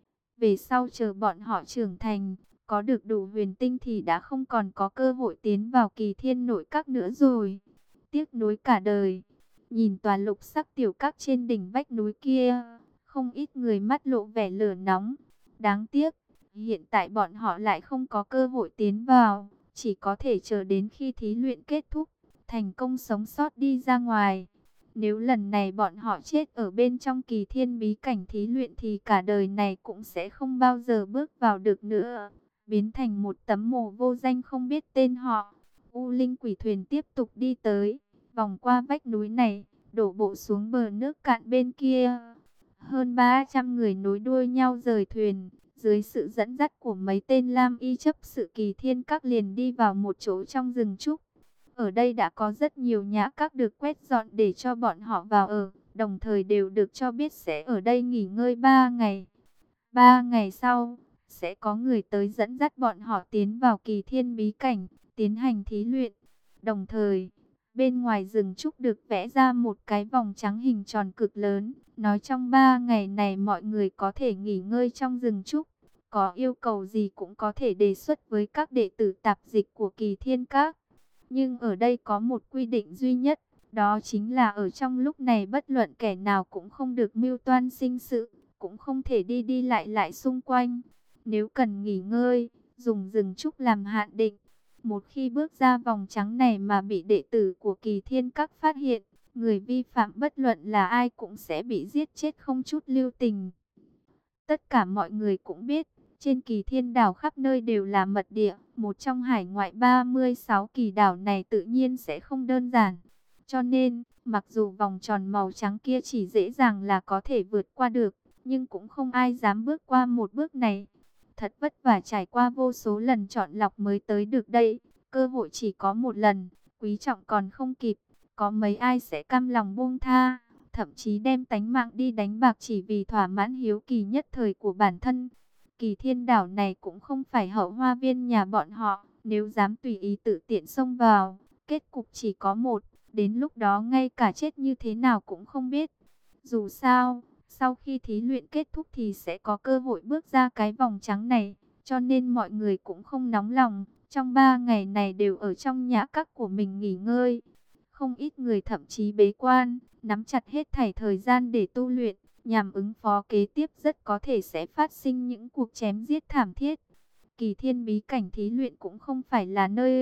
Về sau chờ bọn họ trưởng thành, có được đủ huyền tinh thì đã không còn có cơ hội tiến vào kỳ thiên nội các nữa rồi. Tiếc nuối cả đời. Nhìn tòa lục sắc tiểu các trên đỉnh vách núi kia, không ít người mắt lộ vẻ lửa nóng. Đáng tiếc, hiện tại bọn họ lại không có cơ hội tiến vào, chỉ có thể chờ đến khi thí luyện kết thúc, thành công sống sót đi ra ngoài. Nếu lần này bọn họ chết ở bên trong kỳ thiên bí cảnh thí luyện thì cả đời này cũng sẽ không bao giờ bước vào được nữa, biến thành một tấm mồ vô danh không biết tên họ. U Linh quỷ thuyền tiếp tục đi tới, vòng qua vách núi này, đổ bộ xuống bờ nước cạn bên kia. Hơn 300 người nối đuôi nhau rời thuyền, dưới sự dẫn dắt của mấy tên lam y chấp sự kỳ thiên các liền đi vào một chỗ trong rừng trúc. Ở đây đã có rất nhiều nhã các được quét dọn để cho bọn họ vào ở, đồng thời đều được cho biết sẽ ở đây nghỉ ngơi 3 ngày. 3 ngày sau, sẽ có người tới dẫn dắt bọn họ tiến vào kỳ thiên bí cảnh, tiến hành thí luyện. Đồng thời, bên ngoài rừng trúc được vẽ ra một cái vòng trắng hình tròn cực lớn, nói trong 3 ngày này mọi người có thể nghỉ ngơi trong rừng trúc. Có yêu cầu gì cũng có thể đề xuất với các đệ tử tạp dịch của kỳ thiên các. Nhưng ở đây có một quy định duy nhất, đó chính là ở trong lúc này bất luận kẻ nào cũng không được mưu toan sinh sự, cũng không thể đi đi lại lại xung quanh. Nếu cần nghỉ ngơi, dùng rừng trúc làm hạn định. Một khi bước ra vòng trắng này mà bị đệ tử của kỳ thiên các phát hiện, người vi phạm bất luận là ai cũng sẽ bị giết chết không chút lưu tình. Tất cả mọi người cũng biết, trên kỳ thiên đảo khắp nơi đều là mật địa, một trong hải ngoại 36 kỳ đảo này tự nhiên sẽ không đơn giản. Cho nên, mặc dù vòng tròn màu trắng kia chỉ dễ dàng là có thể vượt qua được, nhưng cũng không ai dám bước qua một bước này. Thật vất vả trải qua vô số lần chọn lọc mới tới được đây, cơ hội chỉ có một lần, quý trọng còn không kịp, có mấy ai sẽ cam lòng buông tha, thậm chí đem tánh mạng đi đánh bạc chỉ vì thỏa mãn hiếu kỳ nhất thời của bản thân. Kỳ Thiên đảo này cũng không phải hậu hoa viên nhà bọn họ, nếu dám tùy ý tự tiện xông vào, kết cục chỉ có một, đến lúc đó ngay cả chết như thế nào cũng không biết. Dù sao, sau khi thí luyện kết thúc thì sẽ có cơ hội bước ra cái vòng trắng này, cho nên mọi người cũng không nóng lòng, trong 3 ngày này đều ở trong nhã các của mình nghỉ ngơi. Không ít người thậm chí bế quan, nắm chặt hết thảy thời gian để tu luyện, nhằm ứng phó kế tiếp rất có thể sẽ phát sinh những cuộc chém giết thảm thiết. Kỳ Thiên bí cảnh thí luyện cũng không phải là nơi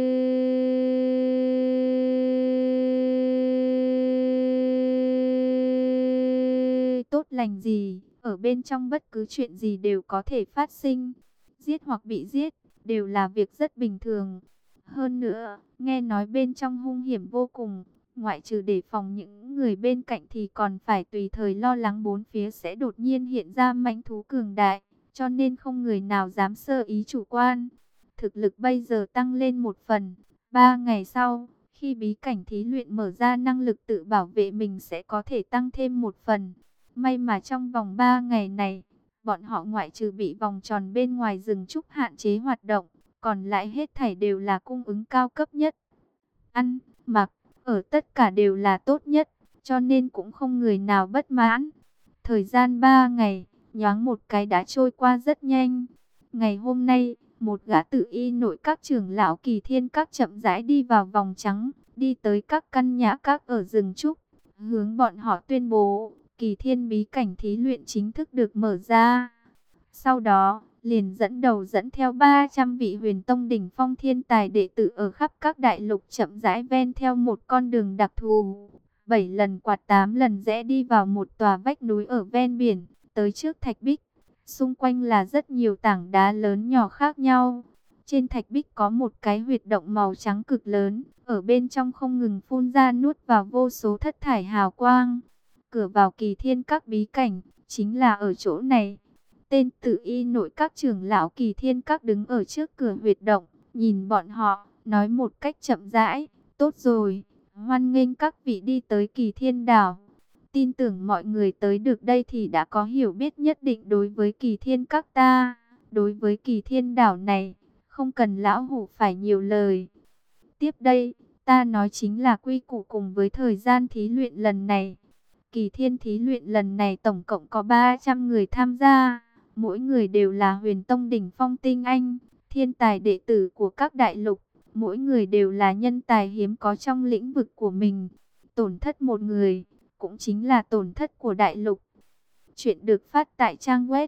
tốt lành gì, ở bên trong bất cứ chuyện gì đều có thể phát sinh. Giết hoặc bị giết đều là việc rất bình thường. Hơn nữa, nghe nói bên trong hung hiểm vô cùng, ngoại trừ đề phòng những người bên cạnh thì còn phải tùy thời lo lắng bốn phía sẽ đột nhiên hiện ra mãnh thú cường đại, cho nên không người nào dám sơ ý chủ quan. Thực lực bây giờ tăng lên một phần, 3 ngày sau, khi bí cảnh thí luyện mở ra, năng lực tự bảo vệ mình sẽ có thể tăng thêm một phần. May mà trong vòng 3 ngày này, bọn họ ngoại trừ bị vòng tròn bên ngoài rừng trúc hạn chế hoạt động, còn lại hết thảy đều là cung ứng cao cấp nhất. Ăn, mặc, ở tất cả đều là tốt nhất, cho nên cũng không người nào bất mãn. Thời gian 3 ngày, nhoáng một cái đã trôi qua rất nhanh. Ngày hôm nay, một gã tự y nội các trưởng lão Kỳ Thiên các chậm rãi đi vào vòng trắng, đi tới các căn nhã các ở rừng trúc, hướng bọn họ tuyên bố, Kỳ Thiên bí cảnh thí luyện chính thức được mở ra. Sau đó, liền dẫn theo 300 vị Huyền Tông đỉnh phong thiên tài đệ tử ở khắp các đại lục chậm rãi ven theo một con đường đặc thù, 7 lần quạt 8 lần rẽ đi vào một tòa vách núi ở ven biển, tới trước thạch bích. Xung quanh là rất nhiều tảng đá lớn nhỏ khác nhau. Trên thạch bích có một cái huyệt động màu trắng cực lớn, ở bên trong không ngừng phun ra nuốt vào vô số thất thải hào quang. Cửa vào Kỳ Thiên các bí cảnh chính là ở chỗ này. Tên tự y nội các trưởng lão Kỳ Thiên các đứng ở trước cửa huyệt động, nhìn bọn họ, nói một cách chậm rãi, tốt rồi, hoan nghênh các vị đi tới Kỳ Thiên đảo. Tin tưởng mọi người tới được đây thì đã có hiểu biết nhất định đối với Kỳ Thiên các ta. Đối với Kỳ Thiên đảo này, không cần lão hủ phải nhiều lời. Tiếp đây, ta nói chính là quy củ cùng với thời gian thí luyện lần này. Kỳ Thiên thí luyện lần này tổng cộng có 300 người tham gia. Mỗi người đều là Huyền Tông đỉnh phong tinh anh, thiên tài đệ tử của các đại lục. Mỗi người đều là nhân tài hiếm có trong lĩnh vực của mình. Tổn thất một người, cũng chính là tổn thất của đại lục. Chuyện được phát tại trang web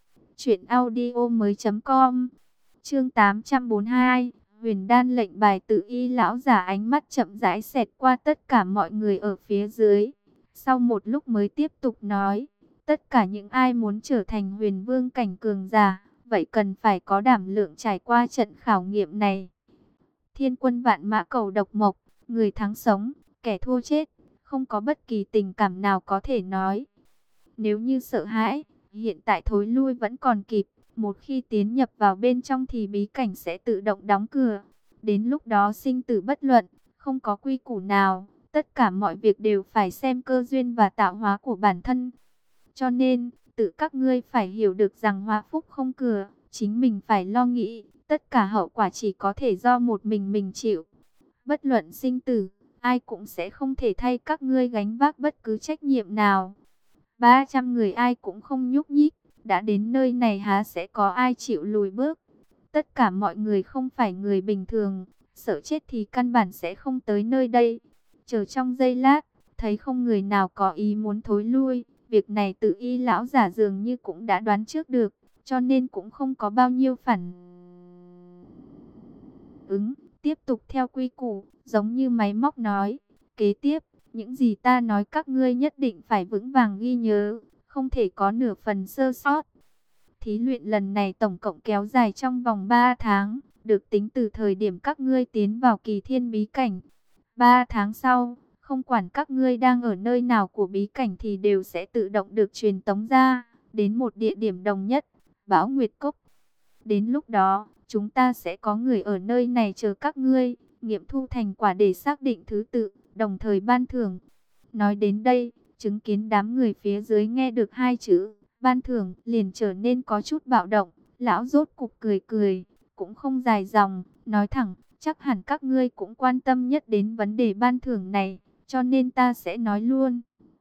truyệnaudiomoi.com. Chương 842, Huyền Đan lệnh bài tự y. Lão giả ánh mắt chậm rãi xẹt qua tất cả mọi người ở phía dưới. Sau một lúc mới tiếp tục nói, tất cả những ai muốn trở thành Huyền Vương cảnh cường giả, vậy cần phải có đảm lượng trải qua trận khảo nghiệm này. Thiên quân vạn mã cầu độc mộc, người thắng sống, kẻ thua chết, không có bất kỳ tình cảm nào có thể nói. Nếu như sợ hãi, hiện tại thối lui vẫn còn kịp, một khi tiến nhập vào bên trong thì bí cảnh sẽ tự động đóng cửa. Đến lúc đó sinh tử bất luận, không có quy củ nào, tất cả mọi việc đều phải xem cơ duyên và tạo hóa của bản thân. Cho nên, tự các ngươi phải hiểu được rằng hóa phúc không cửa, chính mình phải lo nghĩ, tất cả hậu quả chỉ có thể do một mình chịu. Bất luận sinh tử, ai cũng sẽ không thể thay các ngươi gánh vác bất cứ trách nhiệm nào. 300 người ai cũng không nhúc nhích, đã đến nơi này há sẽ có ai chịu lùi bước. Tất cả mọi người không phải người bình thường, sợ chết thì căn bản sẽ không tới nơi đây. Chờ trong giây lát, thấy không người nào có ý muốn thối lui, việc này tự y lão giả dường như cũng đã đoán trước được, cho nên cũng không có bao nhiêu phản ứng, tiếp tục theo quy củ, giống như máy móc nói, kế tiếp, những gì ta nói các ngươi nhất định phải vững vàng ghi nhớ, không thể có nửa phần sơ sót. Thí luyện lần này tổng cộng kéo dài trong vòng 3 tháng, được tính từ thời điểm các ngươi tiến vào Kỳ Thiên bí cảnh. 3 tháng sau, không quản các ngươi đang ở nơi nào của bí cảnh thì đều sẽ tự động được truyền tống ra, đến một địa điểm đồng nhất, Bão Nguyệt Cốc. Đến lúc đó, chúng ta sẽ có người ở nơi này chờ các ngươi, nghiệm thu thành quả để xác định thứ tự, đồng thời ban thưởng. Nói đến đây, chứng kiến đám người phía dưới nghe được hai chữ ban thưởng liền trở nên có chút bạo động. Lão rốt cục cười cười, cũng không dài dòng, nói thẳng, chắc hẳn các ngươi cũng quan tâm nhất đến vấn đề ban thưởng này, cho nên ta sẽ nói luôn.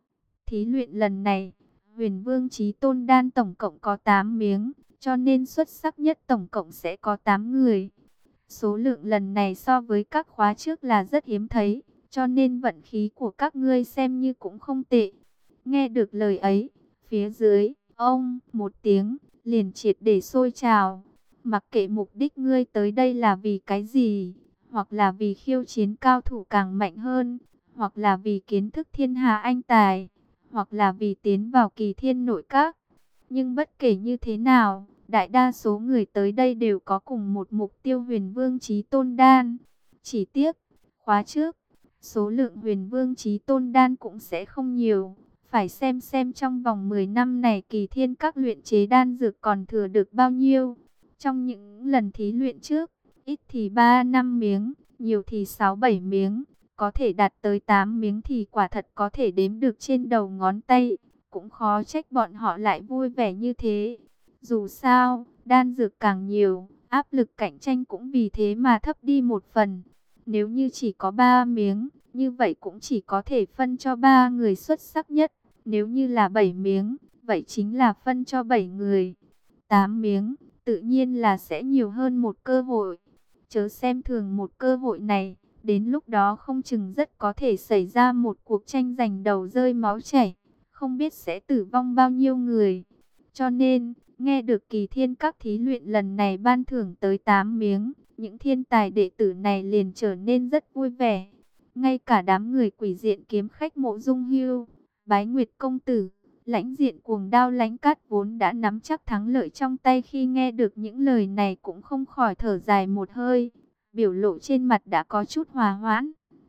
Thí luyện lần này, Huyền Vương Chí Tôn Đan tổng cộng có 8 miếng, cho nên xuất sắc nhất tổng cộng sẽ có 8 người. Số lượng lần này so với các khóa trước là rất hiếm thấy, cho nên vận khí của các ngươi xem như cũng không tệ. Nghe được lời ấy, phía dưới, ông, một tiếng, liền triệt để sôi trào. Mặc kệ mục đích ngươi tới đây là vì cái gì, hoặc là vì khiêu chiến cao thủ càng mạnh hơn, hoặc là vì kiến thức thiên hạ anh tài, hoặc là vì tiến vào Kỳ Thiên nội các. Nhưng bất kể như thế nào, đại đa số người tới đây đều có cùng một mục tiêu, Huyền Vương Chí Tôn Đan. Chỉ tiếc, khóa trước, số lượng Huyền Vương Chí Tôn Đan cũng sẽ không nhiều. Phải xem trong vòng 10 năm này Kỳ Thiên các luyện chế đan dược còn thừa được bao nhiêu. Trong những lần thí luyện trước, ít thì 3-5 miếng, nhiều thì 6-7 miếng, có thể đạt tới 8 miếng thì quả thật có thể đếm được trên đầu ngón tay. Cũng khó trách bọn họ lại vui vẻ như thế. Dù sao, đan dược càng nhiều, áp lực cạnh tranh cũng vì thế mà thấp đi một phần. Nếu như chỉ có 3 miếng, như vậy cũng chỉ có thể phân cho 3 người xuất sắc nhất. Nếu như là 7 miếng, vậy chính là phân cho 7 người. 8 miếng, tự nhiên là sẽ nhiều hơn một cơ hội. Chớ xem thường một cơ hội này, đến lúc đó không chừng rất có thể xảy ra một cuộc tranh giành đầu rơi máu chảy, không biết sẽ tử vong bao nhiêu người. Cho nên, nghe được Kỳ Thiên các thí luyện lần này ban thưởng tới 8 miếng, những thiên tài đệ tử này liền trở nên rất vui vẻ. Ngay cả đám người Quỷ Diện kiếm khách Mộ Dung Hưu, Bái Nguyệt công tử, Lãnh Diện Cuồng Đao Lãnh Cát vốn đã nắm chắc thắng lợi trong tay, khi nghe được những lời này cũng không khỏi thở dài một hơi, biểu lộ trên mặt đã có chút hòa hoãn.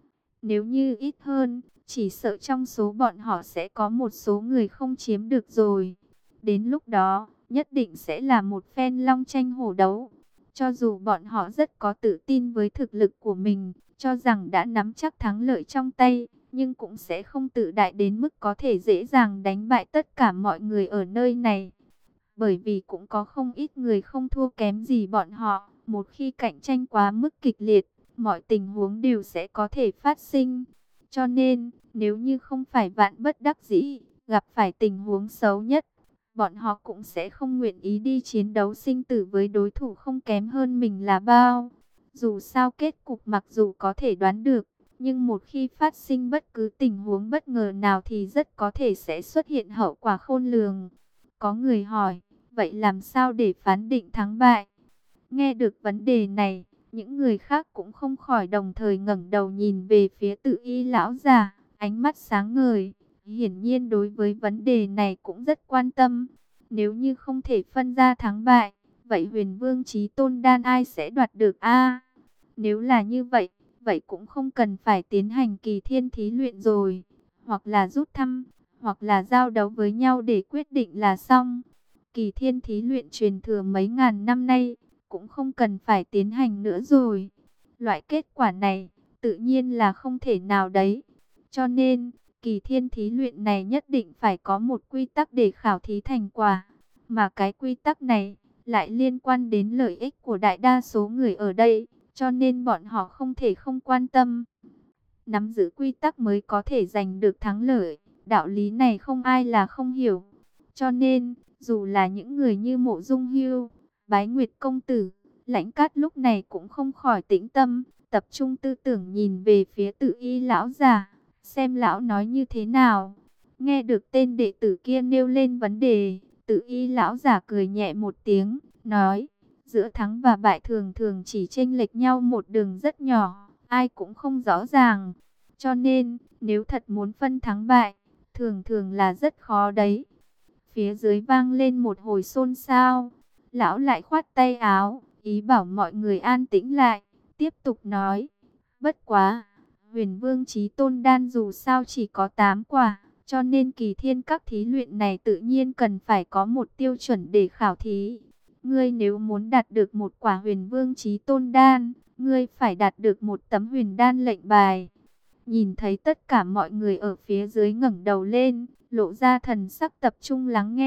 Nếu như ít hơn, chỉ sợ trong số bọn họ sẽ có một số người không chiếm được rồi. Đến lúc đó, nhất định sẽ là một phen long tranh hổ đấu. Cho dù bọn họ rất có tự tin với thực lực của mình, cho rằng đã nắm chắc thắng lợi trong tay, nhưng cũng sẽ không tự đại đến mức có thể dễ dàng đánh bại tất cả mọi người ở nơi này. Bởi vì cũng có không ít người không thua kém gì bọn họ, một khi cạnh tranh quá mức kịch liệt, mọi tình huống đều sẽ có thể phát sinh. Cho nên, nếu như không phải vạn bất đắc dĩ, gặp phải tình huống xấu nhất, bọn họ cũng sẽ không nguyện ý đi chiến đấu sinh tử với đối thủ không kém hơn mình là bao. Dù sao kết cục mặc dù có thể đoán được, nhưng một khi phát sinh bất cứ tình huống bất ngờ nào thì rất có thể sẽ xuất hiện hậu quả khôn lường. Có người hỏi, vậy làm sao để phán định thắng bại? Nghe được vấn đề này, những người khác cũng không khỏi đồng thời ngẩng đầu nhìn về phía Tự Y lão già, ánh mắt sáng ngời. Hiển nhiên đối với vấn đề này cũng rất quan tâm. Nếu như không thể phân ra thắng bại, vậy Huyền Vương Chí Tôn Đan ai sẽ đoạt được a? Nếu là như vậy, vậy cũng không cần phải tiến hành Kỳ Thiên thí luyện rồi, hoặc là rút thăm, hoặc là giao đấu với nhau để quyết định là xong. Kỳ Thiên thí luyện truyền thừa mấy ngàn năm nay, cũng không cần phải tiến hành nữa rồi. Loại kết quả này, tự nhiên là không thể nào đấy. Cho nên, Kỳ Thiên thí luyện này nhất định phải có một quy tắc để khảo thí thành quả. Mà cái quy tắc này, lại liên quan đến lợi ích của đại đa số người ở đây, cho nên bọn họ không thể không quan tâm. Nắm giữ quy tắc mới có thể giành được thắng lợi, đạo lý này không ai là không hiểu. Cho nên, dù là những người như Mộ Dung Hưu, Bái Nguyệt công tử, Lãnh Cát lúc này cũng không khỏi tĩnh tâm, tập trung tư tưởng nhìn về phía Tự Y lão già, xem lão nói như thế nào. Nghe được tên đệ tử kia nêu lên vấn đề, Tự Y lão già cười nhẹ một tiếng, nói: giữa thắng và bại thường thường chỉ chênh lệch nhau một đường rất nhỏ, ai cũng không rõ ràng. Cho nên, nếu thật muốn phân thắng bại, thường thường là rất khó đấy. Phía dưới vang lên một hồi xôn xao. Lão lại khoát tay áo, ý bảo mọi người an tĩnh lại, tiếp tục nói: bất quá, Huyền Vương Chí Tôn Đan dù sao chỉ có 8 quả, cho nên Kỳ Thiên các thí luyện này tự nhiên cần phải có một tiêu chuẩn để khảo thí. Ngươi nếu muốn đạt được một quả Huyền Vương Chí Tôn Đan, ngươi phải đạt được một tấm huyền đan lệnh bài. Nhìn thấy tất cả mọi người ở phía dưới ngẩng đầu lên, lộ ra thần sắc tập trung lắng nghe,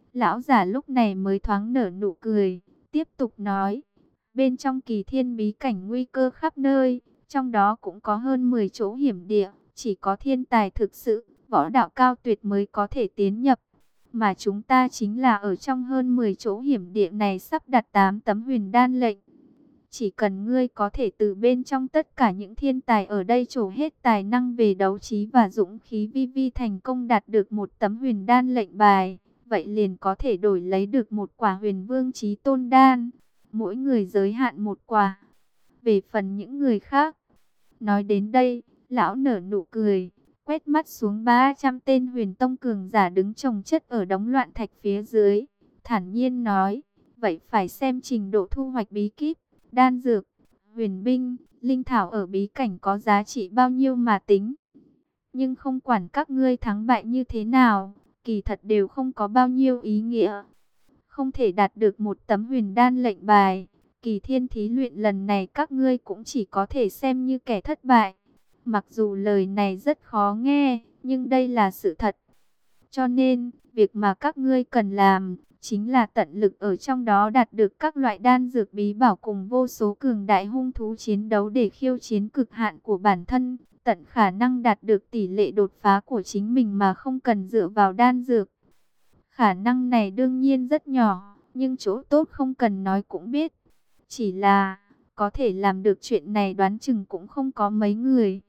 Lão giả lúc này mới thoáng nở nụ cười, tiếp tục nói, bên trong Kỳ Thiên bí cảnh nguy cơ khắp nơi, trong đó cũng có hơn 10 chỗ hiểm địa, chỉ có thiên tài thực sự, võ đạo cao tuyệt mới có thể tiến nhập. Mà chúng ta chính là ở trong hơn 10 chỗ hiểm địa này sắp đặt 8 tấm huyền đan lệnh. Chỉ cần ngươi có thể từ bên trong tất cả những thiên tài ở đây trổ hết tài năng về đấu trí và dũng khí, vi thành công đạt được một tấm huyền đan lệnh bài, vậy liền có thể đổi lấy được một quả huyền vương chí tôn đan. Mỗi người giới hạn một quả. Về phần những người khác, nói đến đây, lão nở nụ cười, quét mắt xuống 300 tên huyền tông cường giả đứng chồng chất ở đống loạn thạch phía dưới, thản nhiên nói, vậy phải xem trình độ thu hoạch bí kíp, đan dược, huyền binh, linh thảo ở bí cảnh có giá trị bao nhiêu mà tính. Nhưng không quản các ngươi thắng bại như thế nào, kỳ thật đều không có bao nhiêu ý nghĩa. Không thể đạt được một tấm huyền đan lệnh bài, Kỳ Thiên thí luyện lần này các ngươi cũng chỉ có thể xem như kẻ thất bại. Mặc dù lời này rất khó nghe, nhưng đây là sự thật. Cho nên, việc mà các ngươi cần làm, chính là tận lực ở trong đó đạt được các loại đan dược bí bảo cùng vô số cường đại hung thú chiến đấu để khiêu chiến cực hạn của bản thân, tận khả năng đạt được tỷ lệ đột phá của chính mình mà không cần dựa vào đan dược. Khả năng này đương nhiên rất nhỏ, nhưng chỗ tốt không cần nói cũng biết. Chỉ là, có thể làm được chuyện này đoán chừng cũng không có mấy người.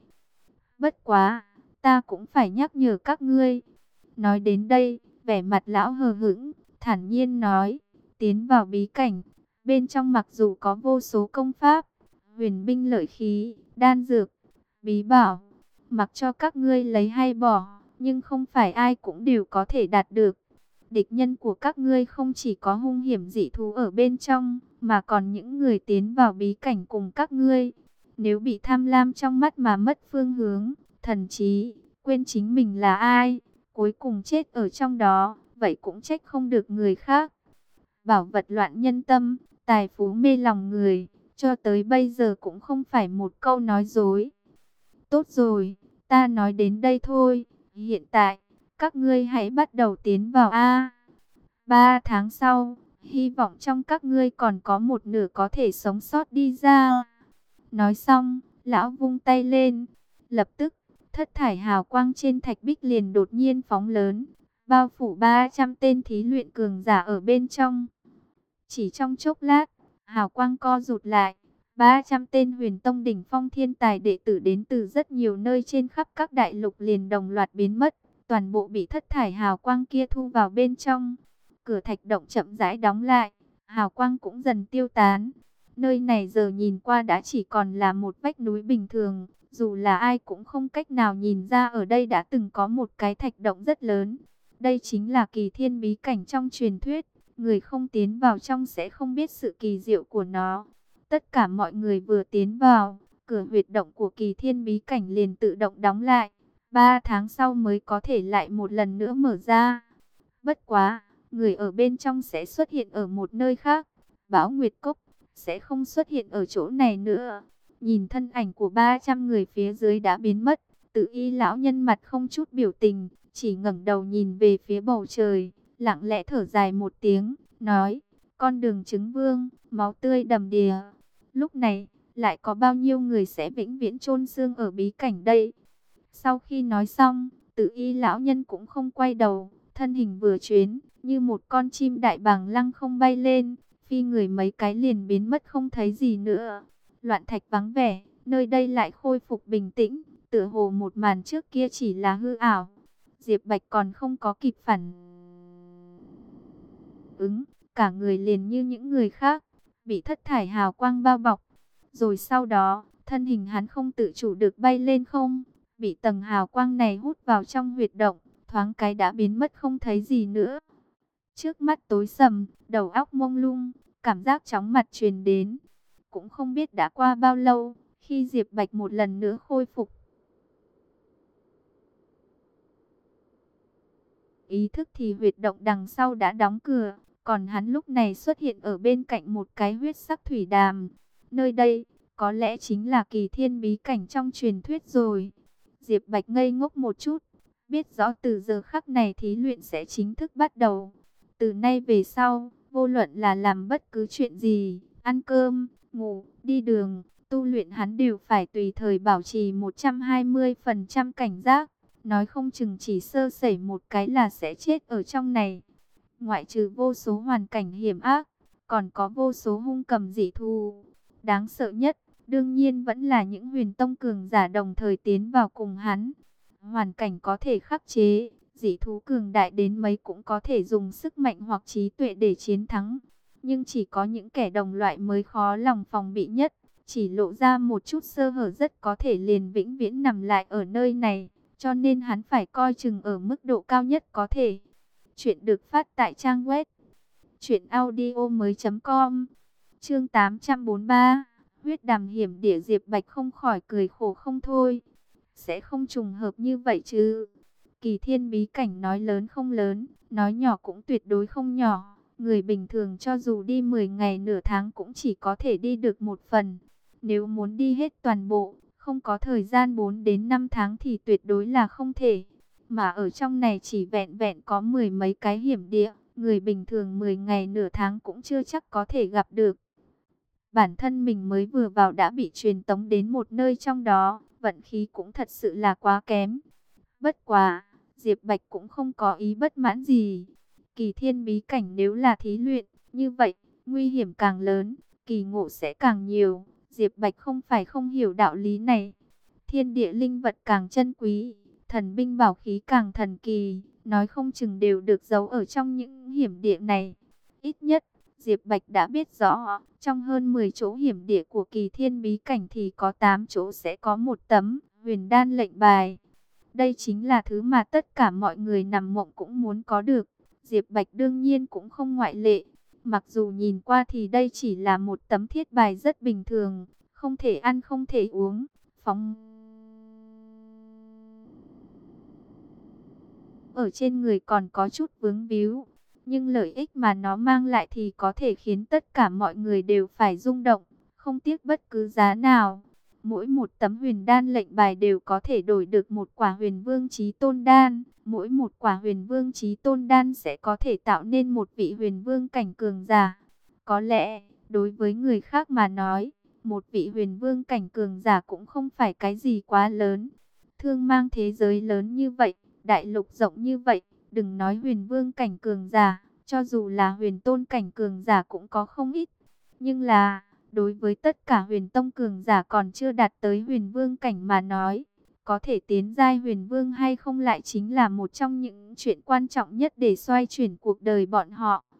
Bất quá, ta cũng phải nhắc nhở các ngươi. Nói đến đây, vẻ mặt lão hờ hững, thản nhiên nói, tiến vào bí cảnh, bên trong mặc dù có vô số công pháp, huyền binh lợi khí, đan dược, bí bảo, mặc cho các ngươi lấy hay bỏ, nhưng không phải ai cũng đều có thể đạt được. Địch nhân của các ngươi không chỉ có hung hiểm dị thú ở bên trong, mà còn những người tiến vào bí cảnh cùng các ngươi. Nếu bị tham lam trong mắt mà mất phương hướng, thần trí, quên chính mình là ai, cuối cùng chết ở trong đó, vậy cũng trách không được người khác. Bảo vật loạn nhân tâm, tài phú mê lòng người, cho tới bây giờ cũng không phải một câu nói dối. Tốt rồi, ta nói đến đây thôi, hiện tại, các ngươi hãy bắt đầu tiến vào A. 3 tháng sau, hy vọng trong các ngươi còn có một nửa có thể sống sót đi ra. Nói xong, lão vung tay lên, lập tức, thất thải hào quang trên thạch bích liền đột nhiên phóng lớn, bao phủ 300 tên thí luyện cường giả ở bên trong. Chỉ trong chốc lát, hào quang co rụt lại, 300 tên huyền tông đỉnh phong thiên tài đệ tử đến từ rất nhiều nơi trên khắp các đại lục liền đồng loạt biến mất, toàn bộ bị thất thải hào quang kia thu vào bên trong. Cửa thạch động chậm rãi đóng lại, hào quang cũng dần tiêu tán. Nơi này giờ nhìn qua đã chỉ còn là một vách núi bình thường, dù là ai cũng không cách nào nhìn ra ở đây đã từng có một cái thạch động rất lớn. Đây chính là Kỳ Thiên bí cảnh trong truyền thuyết, người không tiến vào trong sẽ không biết sự kỳ diệu của nó. Tất cả mọi người vừa tiến vào, cửa huyệt động của Kỳ Thiên bí cảnh liền tự động đóng lại. 3 tháng sau mới có thể lại một lần nữa mở ra. Bất quá, người ở bên trong sẽ xuất hiện ở một nơi khác. Bão Nguyệt Cốc sẽ không xuất hiện ở chỗ này nữa. Nhìn thân ảnh của 300 người phía dưới đã biến mất, Tự Y lão nhân mặt không chút biểu tình, chỉ ngẩng đầu nhìn về phía bầu trời, lặng lẽ thở dài một tiếng, nói: "Con đường chứng vương, máu tươi đầm đìa. Lúc này, lại có bao nhiêu người sẽ vĩnh viễn chôn xương ở bí cảnh đây?" Sau khi nói xong, Tự Y lão nhân cũng không quay đầu, thân hình vừa chuyển, như một con chim đại bàng lăng không bay lên, phi người mấy cái liền biến mất không thấy gì nữa. Loạn thạch vắng vẻ, nơi đây lại khôi phục bình tĩnh, tựa hồ một màn trước kia chỉ là hư ảo. Diệp Bạch còn không có kịp phản ứng, cả người liền như những người khác, bị thất thải hào quang bao bọc. Rồi sau đó, thân hình hắn không tự chủ được bay lên không, bị tầng hào quang này hút vào trong huyệt động, thoáng cái đã biến mất không thấy gì nữa. Trước mắt tối sầm, đầu óc mông lung, cảm giác chóng mặt truyền đến. Cũng không biết đã qua bao lâu, khi Diệp Bạch một lần nữa khôi phục ý thức thì huyệt động đằng sau đã đóng cửa, còn hắn lúc này xuất hiện ở bên cạnh một cái huyết sắc thủy đàm. Nơi đây, có lẽ chính là Kỳ Thiên bí cảnh trong truyền thuyết rồi. Diệp Bạch ngây ngốc một chút, biết rõ từ giờ khắc này thí luyện sẽ chính thức bắt đầu. Từ nay về sau, vô luận là làm bất cứ chuyện gì, ăn cơm, ngủ, đi đường, tu luyện, hắn đều phải tùy thời bảo trì 120% cảnh giác. Nói không chừng chỉ sơ sẩy một cái là sẽ chết ở trong này. Ngoại trừ vô số hoàn cảnh hiểm ác, còn có vô số hung cầm dị thú. Đáng sợ nhất, đương nhiên vẫn là những huyền tông cường giả đồng thời tiến vào cùng hắn. Hoàn cảnh có thể khắc chế, dị thú cường đại đến mấy cũng có thể dùng sức mạnh hoặc trí tuệ để chiến thắng. Nhưng chỉ có những kẻ đồng loại mới khó lòng phòng bị nhất. Chỉ lộ ra một chút sơ hở rất có thể liền vĩnh viễn nằm lại ở nơi này. Cho nên hắn phải coi chừng ở mức độ cao nhất có thể. Chuyện được phát tại trang web truyệnaudiomoi.com. Chương 843. Huyết đàm hiểm địa. Diệp Bạch không khỏi cười khổ không thôi. Sẽ không trùng hợp như vậy chứ? Kỳ Thiên bí cảnh nói lớn không lớn, nói nhỏ cũng tuyệt đối không nhỏ. Người bình thường cho dù đi 10 ngày nửa tháng cũng chỉ có thể đi được một phần. Nếu muốn đi hết toàn bộ, không có thời gian 4 đến 5 tháng thì tuyệt đối là không thể. Mà ở trong này chỉ vẹn vẹn có 10 mấy cái hiểm địa, người bình thường 10 ngày nửa tháng cũng chưa chắc có thể gặp được. Bản thân mình mới vừa vào đã bị truyền tống đến một nơi trong đó, vận khí cũng thật sự là quá kém. Bất quá, Diệp Bạch cũng không có ý bất mãn gì. Kỳ Thiên bí cảnh nếu là thí luyện, như vậy, nguy hiểm càng lớn, kỳ ngộ sẽ càng nhiều. Diệp Bạch không phải không hiểu đạo lý này. Thiên địa linh vật càng chân quý, thần binh bảo khí càng thần kỳ, nói không chừng đều được giấu ở trong những hiểm địa này. Ít nhất, Diệp Bạch đã biết rõ, trong hơn 10 chỗ hiểm địa của Kỳ Thiên bí cảnh thì có 8 chỗ sẽ có một tấm huyền đan lệnh bài. Đây chính là thứ mà tất cả mọi người nằm mộng cũng muốn có được. Diệp Bạch đương nhiên cũng không ngoại lệ. Mặc dù nhìn qua thì đây chỉ là một tấm thiết bài rất bình thường, không thể ăn không thể uống, phóng ở trên người còn có chút vướng víu. Nhưng lợi ích mà nó mang lại thì có thể khiến tất cả mọi người đều phải rung động, không tiếc bất cứ giá nào. Mỗi một tấm huyền đan lệnh bài đều có thể đổi được một quả huyền vương chí tôn đan. Mỗi một quả huyền vương chí tôn đan sẽ có thể tạo nên một vị huyền vương cảnh cường giả. Có lẽ, đối với người khác mà nói, một vị huyền vương cảnh cường giả cũng không phải cái gì quá lớn. Thương mang thế giới lớn như vậy, đại lục rộng như vậy, đừng nói huyền vương cảnh cường giả, cho dù là huyền tôn cảnh cường giả cũng có không ít. Nhưng là, đối với tất cả huyền tông cường giả còn chưa đạt tới huyền vương cảnh mà nói, có thể tiến giai huyền vương hay không lại chính là một trong những chuyện quan trọng nhất để xoay chuyển cuộc đời bọn họ.